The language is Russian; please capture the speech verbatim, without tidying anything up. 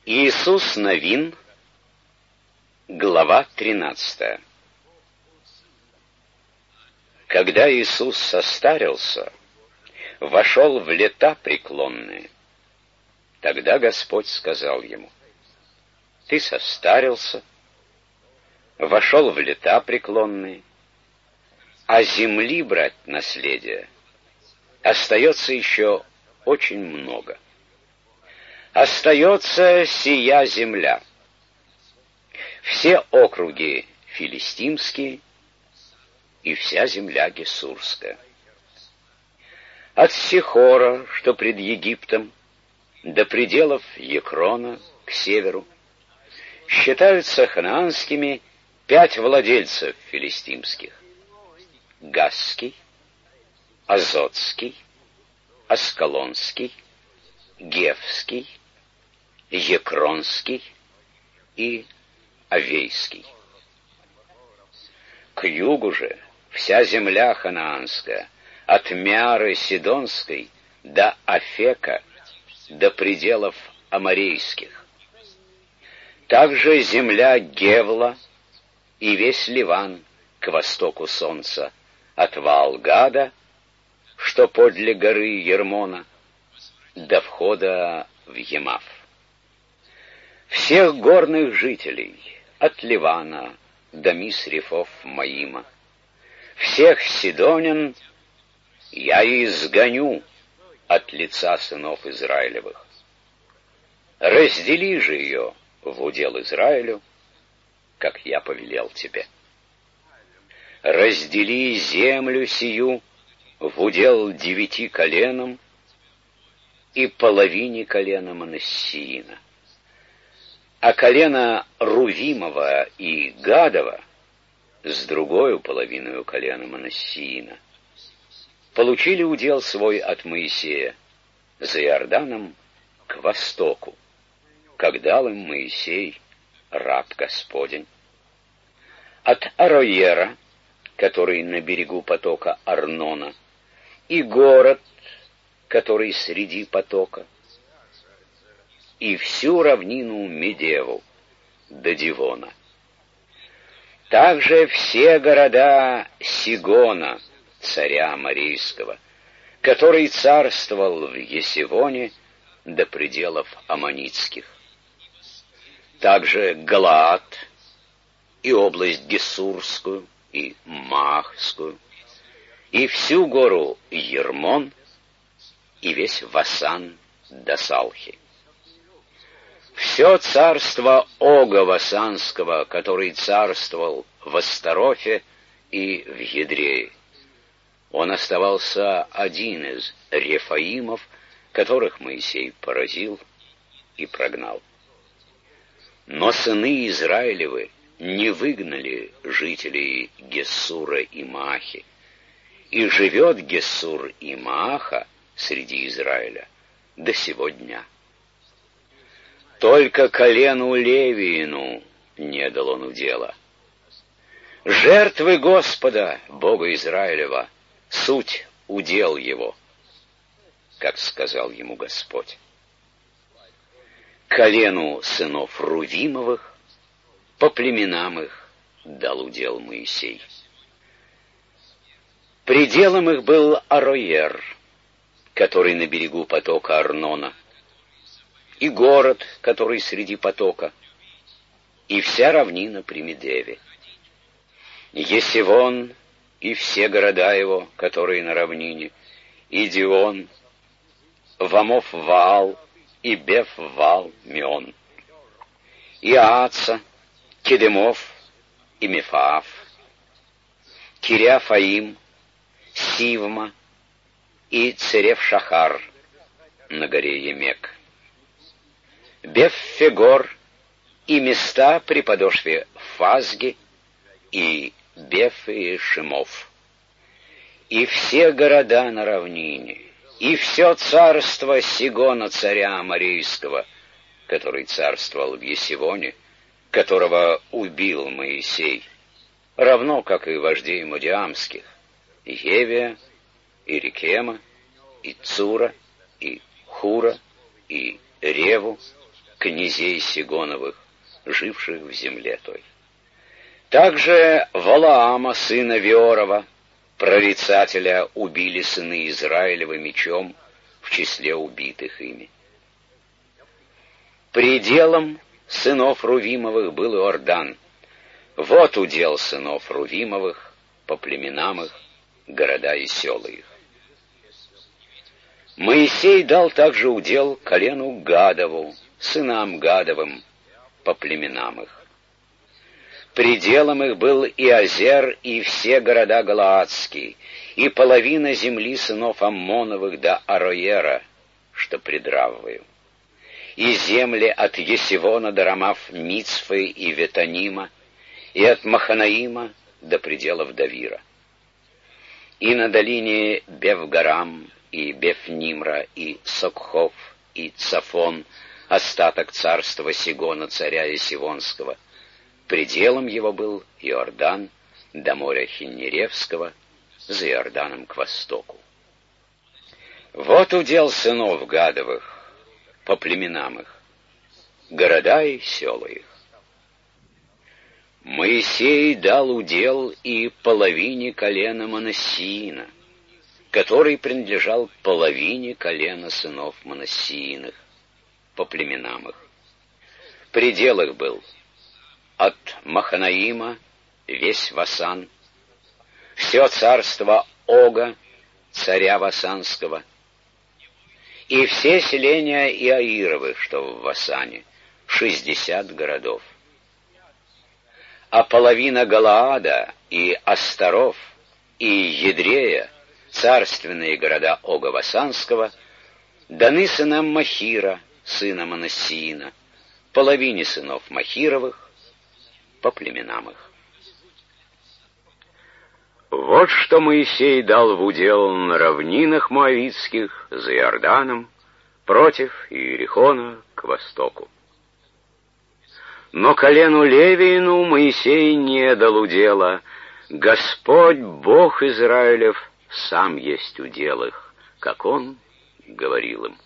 Иисус Навин, глава тринадцатая. Когда Иисус состарился, вошел в лета преклонные, тогда Господь сказал ему: «Ты состарился, вошел в лета преклонные, а земли брать наследие остается еще очень много. Остается сия земля, все округи филистимские и вся земля гессурская. От Сихора, что пред Египтом, до пределов Екрона к северу, считаются ханаанскими пять владельцев филистимских: Газский, Азотский, Аскалонский, Гевский, Екронский и Авейский. К югу же вся земля ханаанская, от Мяры Сидонской до Афека, до пределов Аморейских. Также земля Гевла и весь Ливан к востоку солнца, от Ваалгада, что подле горы Ермона, до входа в Емав. Всех горных жителей, от Ливана до Мисрефов Маима, всех сидонян я изгоню от лица сынов Израилевых. Раздели же ее в удел Израилю, как я повелел тебе. Раздели землю сию в удел девяти коленам и половине колена Манассиина. А колено Рувимова и Гадова с другою половиною колена Манассиина получили удел свой от Моисея за Иорданом к востоку, как дал им Моисей, раб Господень. От Ароера, который на берегу потока Арнона, и город, который среди потока, и всю равнину Медеву до Дивона. Также все города Сигона, царя Аморейского, который царствовал в Есивоне до пределов Аммонитских. Также Галаад и область Гессурскую и Махскую, и всю гору Ермон, и весь Васан до Салхи. Все царство Ога Васанского, который царствовал в Астарофе и в Едрее. Он оставался один из Рефаимов, которых Моисей поразил и прогнал. Но сыны Израилевы не выгнали жителей Гессура и Маахи, и живет Гессур и Мааха среди Израиля до сего дня. Только колену Левиину не дал он удела. Жертвы Господа, Бога Израилева, суть удел его, как сказал ему Господь. Колену сынов Рувимовых по племенам их дал удел Моисей. Пределом их был Ароер, который на берегу потока Арнона, и город, который среди потока, и вся равнина при Медеве. Есивон и все города его, которые на равнине, и Дион, Вамов-Ваал и Беф-Ваал-Меон, и Ааца, Кедемов и Мефаав, Кириафаим, Сивма и Церев-Шахар на горе Емек, Беф-Фегор и места при подошве Фазги и Беф и Шимов, и все города на равнине, и все царство Сигона царя Аморейского, который царствовал в Есивоне, которого убил Моисей, равно как и вождей Мадиамских, Евия, и Рекема, и Цура, и Хура, и Реву, князей Сигоновых, живших в земле той. Также Валаама, сына Веорова, прорицателя, убили сыны Израилева мечом в числе убитых ими. Пределом сынов Рувимовых был Иордан. Вот удел сынов Рувимовых по племенам их, города и села их. Моисей дал также удел колену Гадову, сынам Гадовым, по племенам их. Пределом их был и Азер, и все города Галаадские, и половина земли сынов Аммоновых до Ароера, что пред Раввою, и земли от Есивона до Рамав Мицфы и Ветанима, и от Маханаима до пределов Давира, и на долине Бевгарам, и Бефнимра, и Сокхов, и Цафон, остаток царства Сигона, царя Есивонского. Пределом его был Иордан до моря Хиннеревского, за Иорданом к востоку. Вот удел сынов Гадовых по племенам их, города и села их. Моисей дал удел и половине колена Манассиина, который принадлежал половине колена сынов Манассииных, по племенам их. Предел их был от Маханаима весь Васан, все царство Ога, царя Васанского, и все селения Иаировых, что в Васане, шестьдесят городов. А половина Галаада и Астаров и Едрея, царственные города Ога Васанского, даны сынам Махира, сына Манассиина, половине сынов Махировых, по племенам их. Вот что Моисей дал в удел на равнинах Моавитских за Иорданом против Иерихона к востоку. Но колену Левиину Моисей не дал удела. Господь, Бог Израилев, сам есть удел их, как он говорил им.